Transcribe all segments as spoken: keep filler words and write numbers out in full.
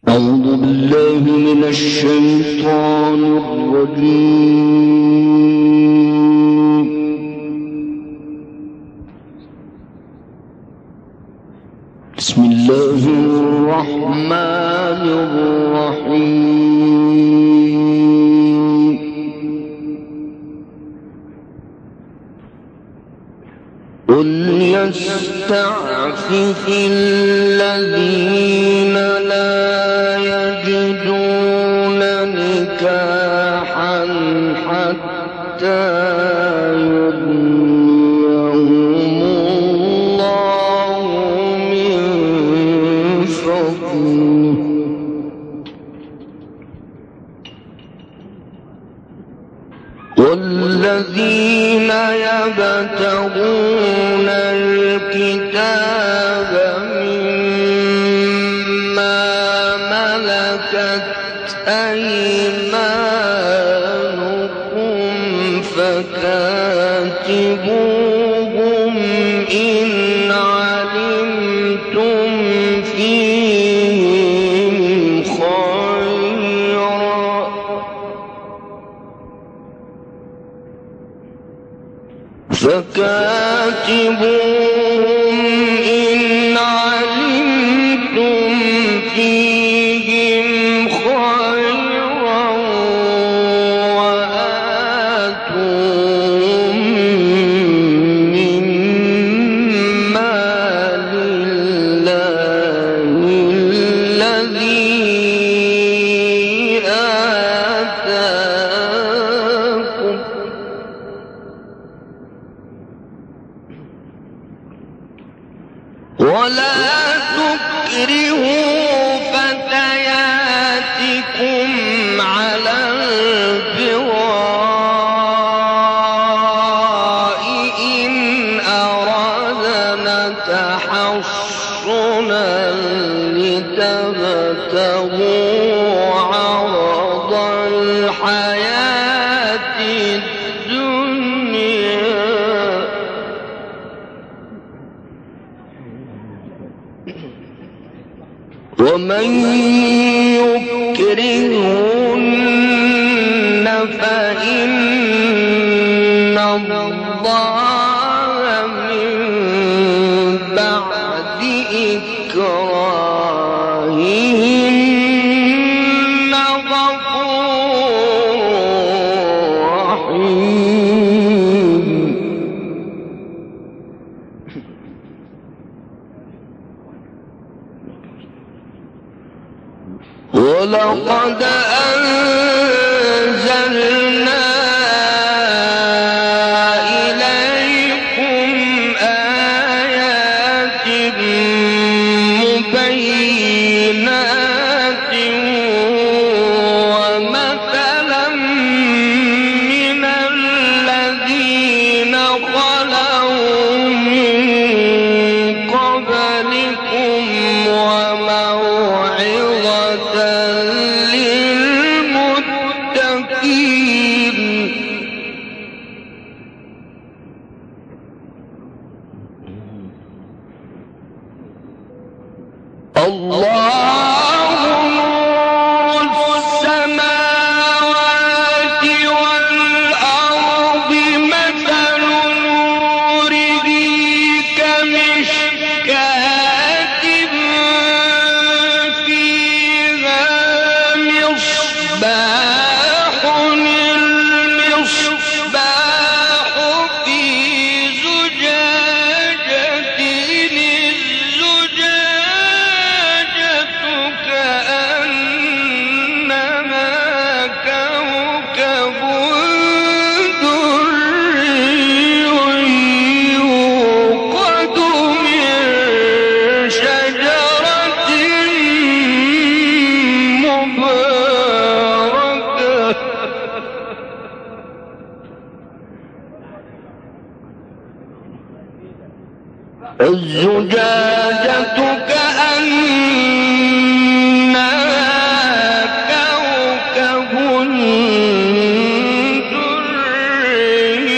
أعوذ بالله من الشيطان الرجيم. بسم الله الرحمن الرحيم. قل يستعفف الذين لا يجدون نكاحا حتى يغنيهم الله من فضله والذين يبتغون الكتاب مما ملكت أيمانكم فكاتبوهم إن علمتم فيهم خيرا فكاتبوهم إن علمتم فيهم خيرا وآتوهم من مال الله الذي آتاكم ولا تكرهوا فتياتكم على البغاء إن أردنا تحصنا لتبتغوا عرض الحياة الدنيا ومن يكرهن فإن الله من بعد إكراههن غفور رحيم. ولقد أنزلنا إليكم آيات مبينات ومثلا من الذين خلوا من قبلكم وموعظة للمتقين. الله نور السماوات والأرض مثل نوره كمشكاة فيها مصباح المصباح في زجاجة الزجاجة كأنما كوكب دري يوقد من شجرة مباركة الزجاجة كأنها كوكب دري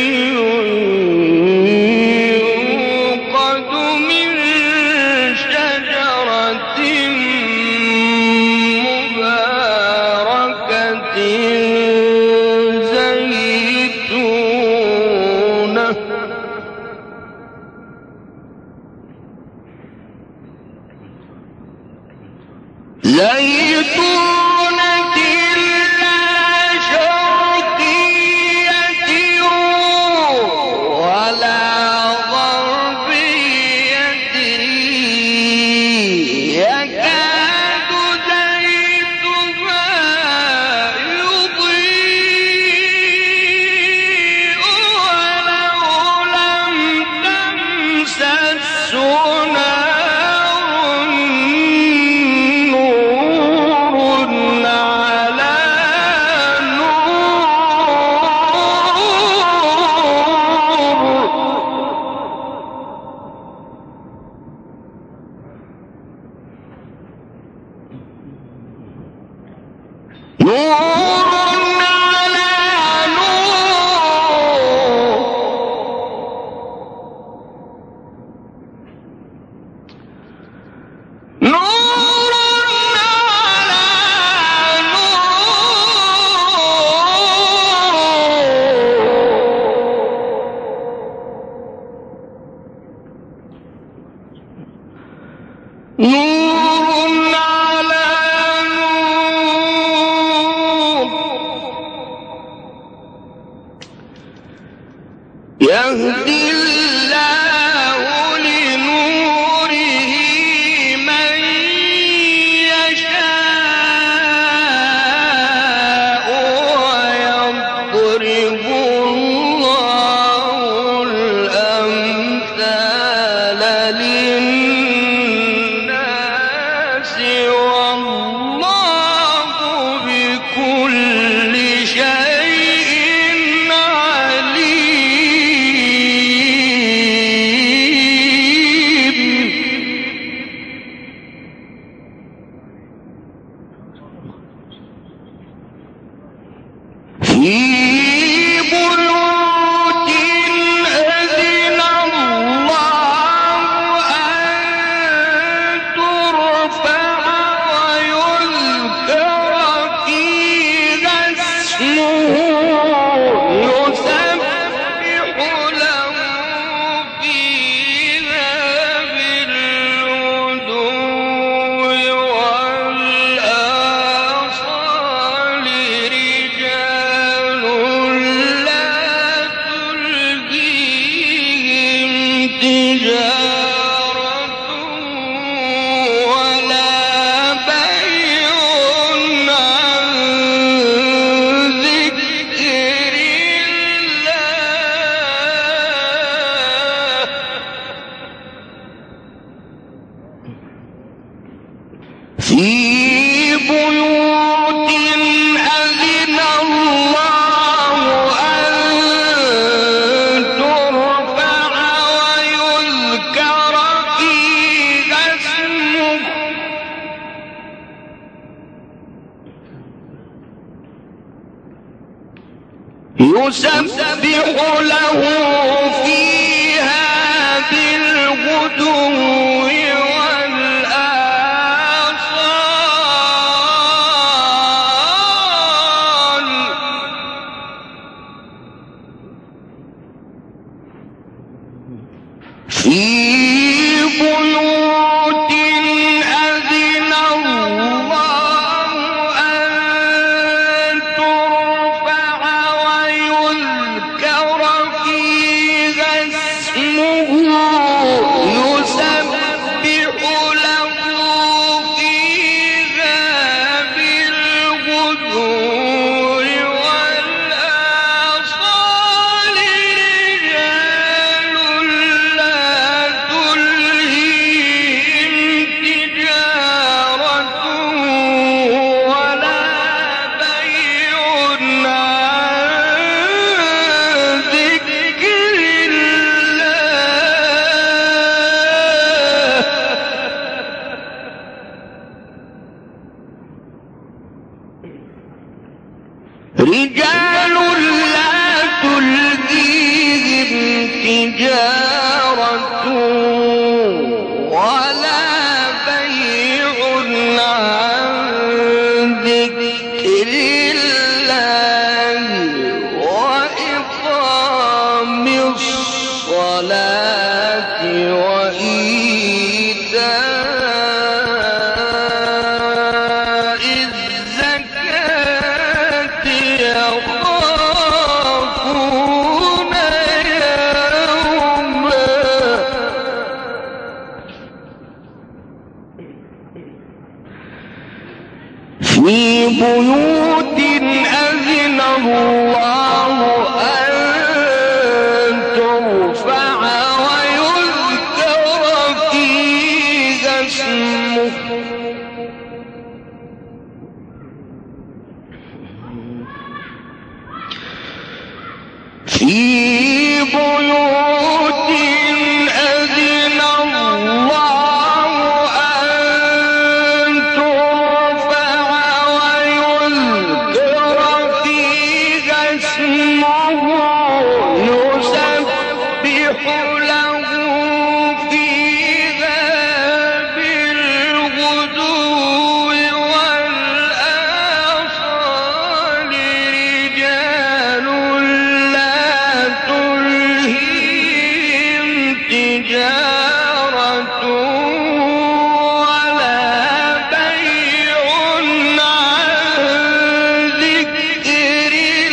يوقد من شجرة يهدي الله لنوره من يشاء ويضرب الله الأمثال للناس والله بكل شيء يسبح له فيها بالغدو والآصال في بيوت أذن الله أن ترفع ويذكر فيها اسمه يسبح له فيها بالغدو والآصال رجال لا تلهيهم تجارة ولا بيع عن ذكر الله رجال لا تلهيهم تجارة ولا بيع عن ذكر الله وإقام الصلاة وإيتاء في بيوت أذن الله أن ترفع ويذكر فيها اسمه في بيوت أذن الله أن ترفع ويذكر فيها اسمه يسبح له فيها بالغدو والآصال رجال لا تلهيهم تجارة ولا بيع عن ذكر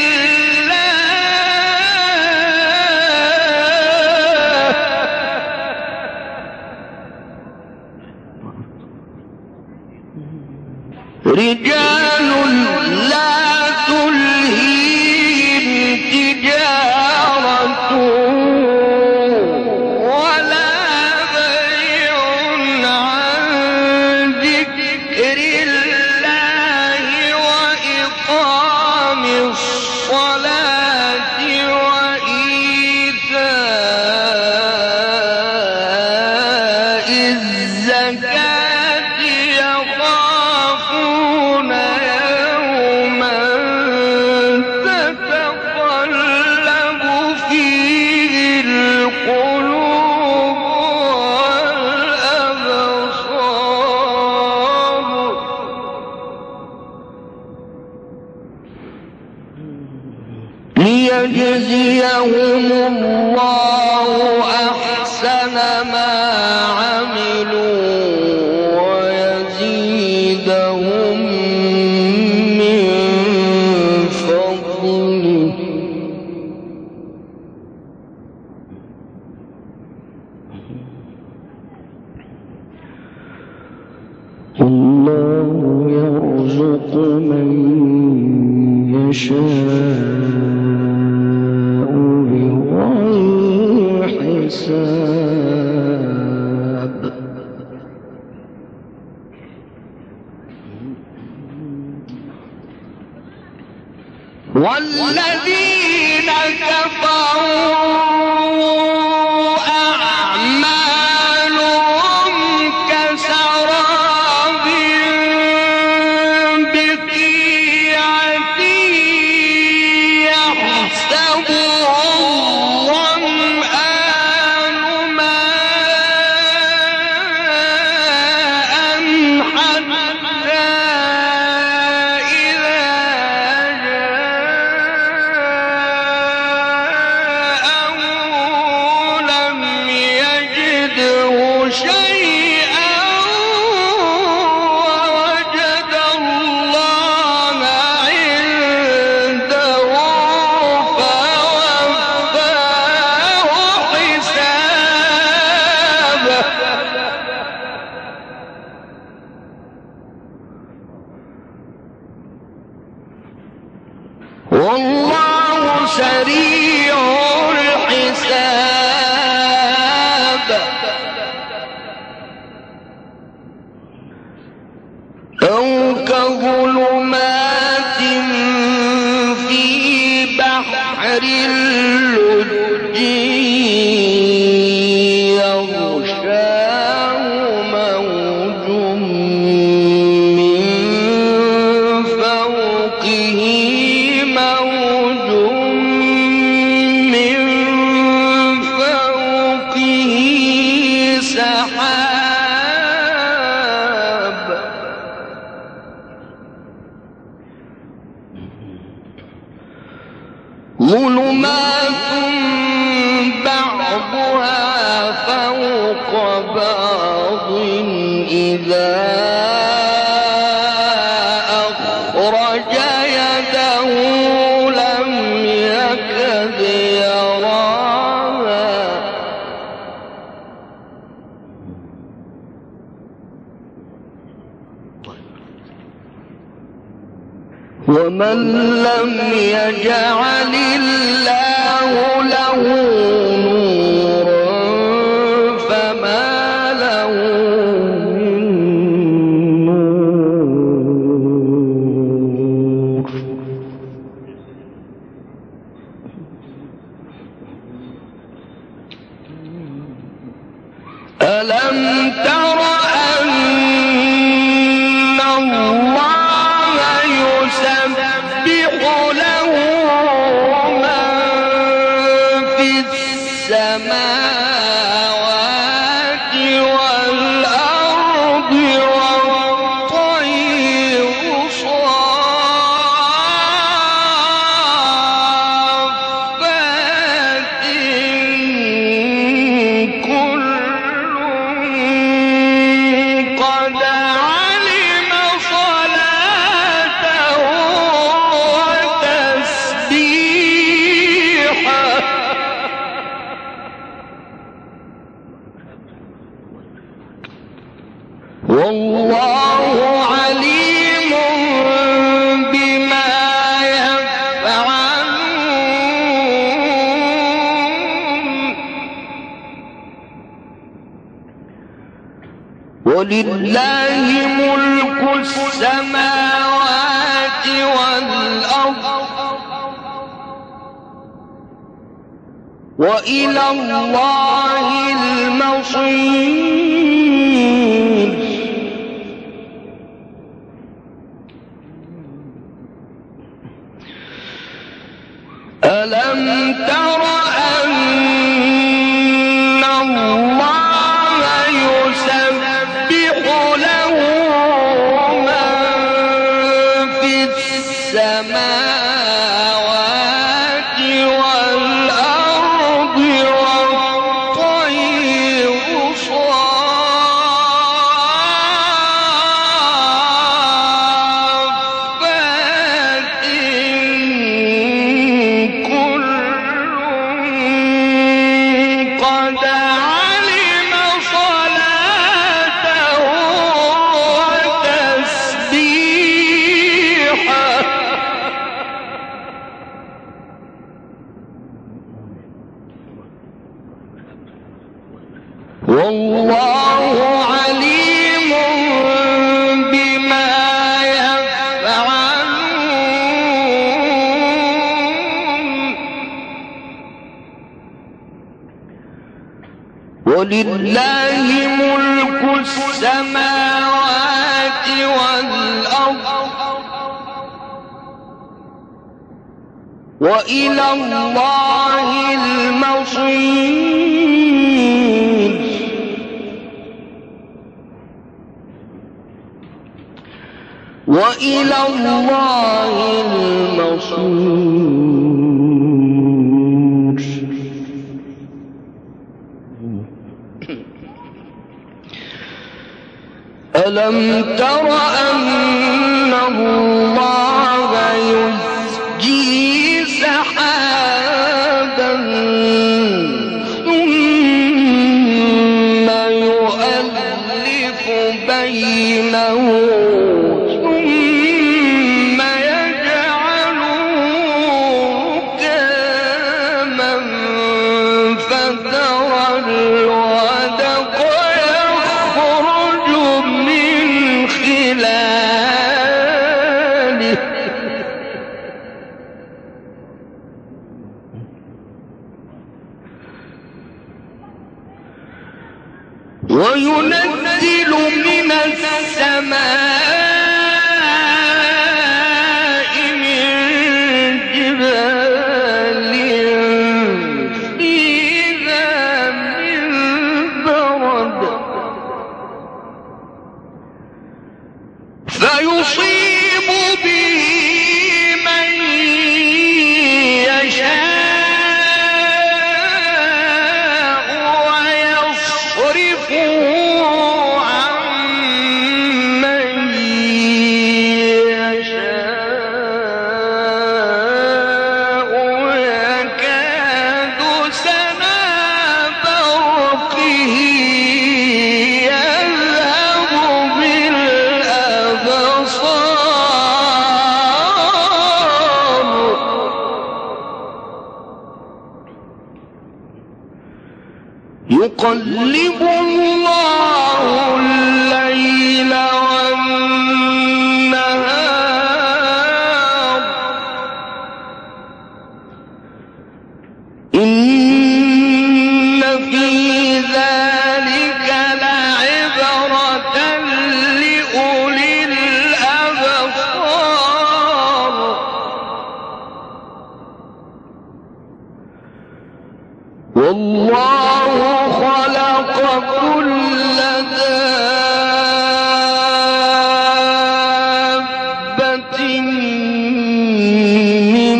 الله رجال لا تلهيهم تجارة ولا بيع عن ذكر الله وإقام الصلاة وإيتاء الزكاة يخافون يوما تتقلب فيه القلوب والأبصار ليجزيهم الله أحسن ما عملوا ويزيدهم من فضله والله يرزق من يشاء بغير حساب والذين كفروا أعمالهم كسراب بقيعة يحسبه الظمآن ماء حتى إذا جاءه لم يجده شيئا ووجد الله عنده فوفاه حسابه والله سريع الحساب أو كظلمات في بحر اللج يغشاه موج من فوقه موج من فوقه سحاب ظلمات بعضها فوق بعض إذا أخرج يده لم يكد يراها ومن لم يجعل الله له نورا فما له من نور. ألم تر أن الله يسبح له من في السماوات والأرض والطير صافات كل قد علم صلاته وتسبيحه والله عليم بما يفعلون. ولله ملك السماوات والأرض وإلى الله المصير. ألم تر أن الله يسبح له من في السماوات والأرض والطير صافات كل قد علم صلاته وتسبيحه والله عليم بما يفعلون. ولله ملك السماوات والأرض وإلى الله المصير. وإلى الله المصير. ألم تر أن الله يزجي سحابا ثم يؤلف بينه ثم يجعله ركاما فترى الودق يخرج من خلاله وينزل من السماء من جبال فيها من برد فيصيب به من يشاء ويصرفه عن من يقلب الله الليل والنهار إن في ذلك لعبرة لأولي الأبصار والله خلق كل دابة من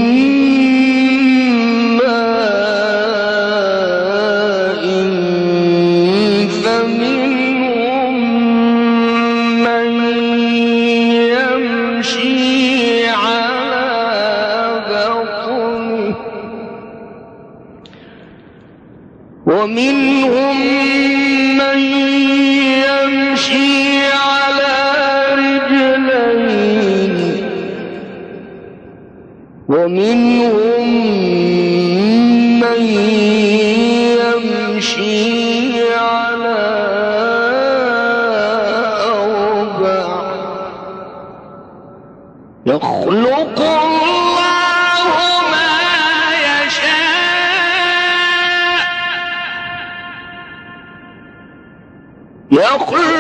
ماء فمنهم من يمشي على بطنه ومنهم من يمشي على رجلين ومنهم من يمشي على أربع يخلق الله ما يشاء يخلق